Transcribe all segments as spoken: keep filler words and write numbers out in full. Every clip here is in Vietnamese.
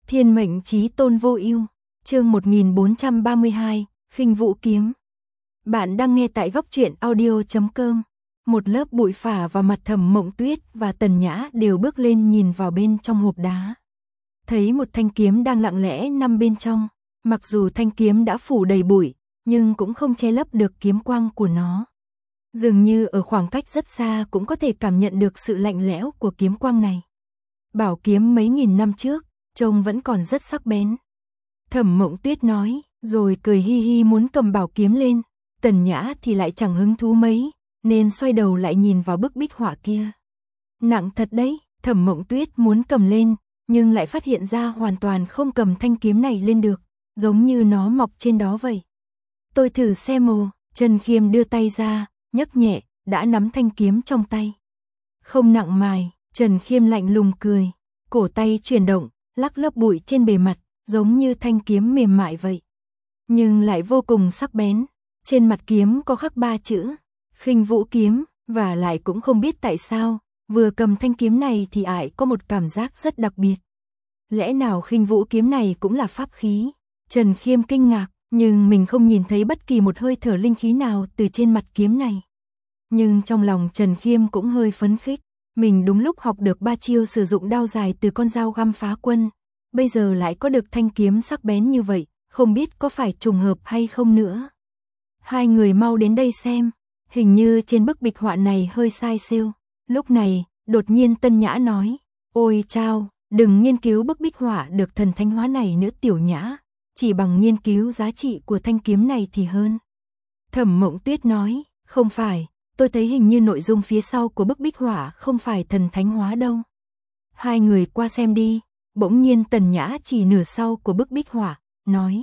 Thiên mệnh chí tôn vô ưu, chương một nghìn bốn trăm ba mươi hai, khinh vũ kiếm. Bạn đang nghe tại góc truyện audio chấm com. Một lớp bụi phả vào mặt Thẩm Mộng Tuyết và Tần Nhã đều bước lên nhìn vào bên trong hộp đá. Thấy một thanh kiếm đang lặng lẽ nằm bên trong, mặc dù thanh kiếm đã phủ đầy bụi, nhưng cũng không che lấp được kiếm quang của nó. Dường như ở khoảng cách rất xa cũng có thể cảm nhận được sự lạnh lẽo của kiếm quang này. Bảo kiếm mấy nghìn năm trước, trông vẫn còn rất sắc bén. Thẩm Mộng Tuyết nói, rồi cười hi hi muốn cầm bảo kiếm lên. Tần Nhã thì lại chẳng hứng thú mấy, nên xoay đầu lại nhìn vào bức bích họa kia. Nặng thật đấy, Thẩm Mộng Tuyết muốn cầm lên, nhưng lại phát hiện ra hoàn toàn không cầm thanh kiếm này lên được, giống như nó mọc trên đó vậy. Tôi thử xem mồ, Trần Khiêm đưa tay ra, nhấc nhẹ, đã nắm thanh kiếm trong tay. Không nặng mài, Trần Khiêm lạnh lùng cười, cổ tay chuyển động, lắc lớp bụi trên bề mặt, giống như thanh kiếm mềm mại vậy. Nhưng lại vô cùng sắc bén, trên mặt kiếm có khắc ba chữ, khinh vũ kiếm, và lại cũng không biết tại sao, vừa cầm thanh kiếm này thì ải có một cảm giác rất đặc biệt. Lẽ nào khinh vũ kiếm này cũng là pháp khí? Trần Khiêm kinh ngạc, nhưng mình không nhìn thấy bất kỳ một hơi thở linh khí nào từ trên mặt kiếm này. Nhưng trong lòng Trần Khiêm cũng hơi phấn khích, mình đúng lúc học được ba chiêu sử dụng đao dài từ con dao găm phá quân, bây giờ lại có được thanh kiếm sắc bén như vậy, không biết có phải trùng hợp hay không nữa. Hai người mau đến đây xem, hình như trên bức bích họa này hơi sai xêu. Lúc này, đột nhiên Tân Nhã nói, ôi chao, đừng nghiên cứu bức bích họa được thần thánh hóa này nữa Tiểu Nhã, chỉ bằng nghiên cứu giá trị của thanh kiếm này thì hơn. Thẩm Mộng Tuyết nói, không phải, tôi thấy hình như nội dung phía sau của bức bích họa không phải thần thánh hóa đâu. Hai người qua xem đi. Bỗng nhiên Tần Nhã chỉ nửa sau của bức bích họa, nói.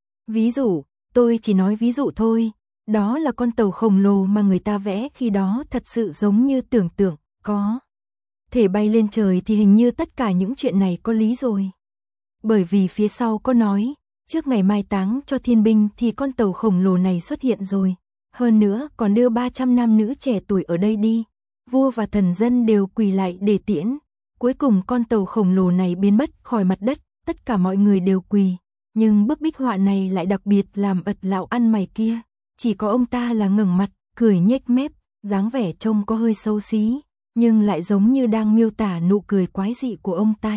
Ví dụ, tôi chỉ nói ví dụ thôi, đó là con tàu khổng lồ mà người ta vẽ khi đó thật sự giống như tưởng tượng, có thể bay lên trời thì hình như tất cả những chuyện này có lý rồi. Bởi vì phía sau có nói, trước ngày mai táng cho thiên binh thì con tàu khổng lồ này xuất hiện rồi, hơn nữa còn đưa ba trăm nam nữ trẻ tuổi ở đây đi, vua và thần dân đều quỳ lại để tiễn. Cuối cùng con tàu khổng lồ này biến mất khỏi mặt đất, tất cả mọi người đều quỳ, nhưng bức bích họa này lại đặc biệt làm ật lão ăn mày kia, chỉ có ông ta là ngẩng mặt, cười nhếch mép, dáng vẻ trông có hơi xấu xí, nhưng lại giống như đang miêu tả nụ cười quái dị của ông ta.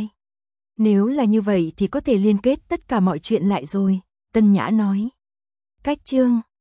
Nếu là như vậy thì có thể liên kết tất cả mọi chuyện lại rồi, Tân Nhã nói. Cách chương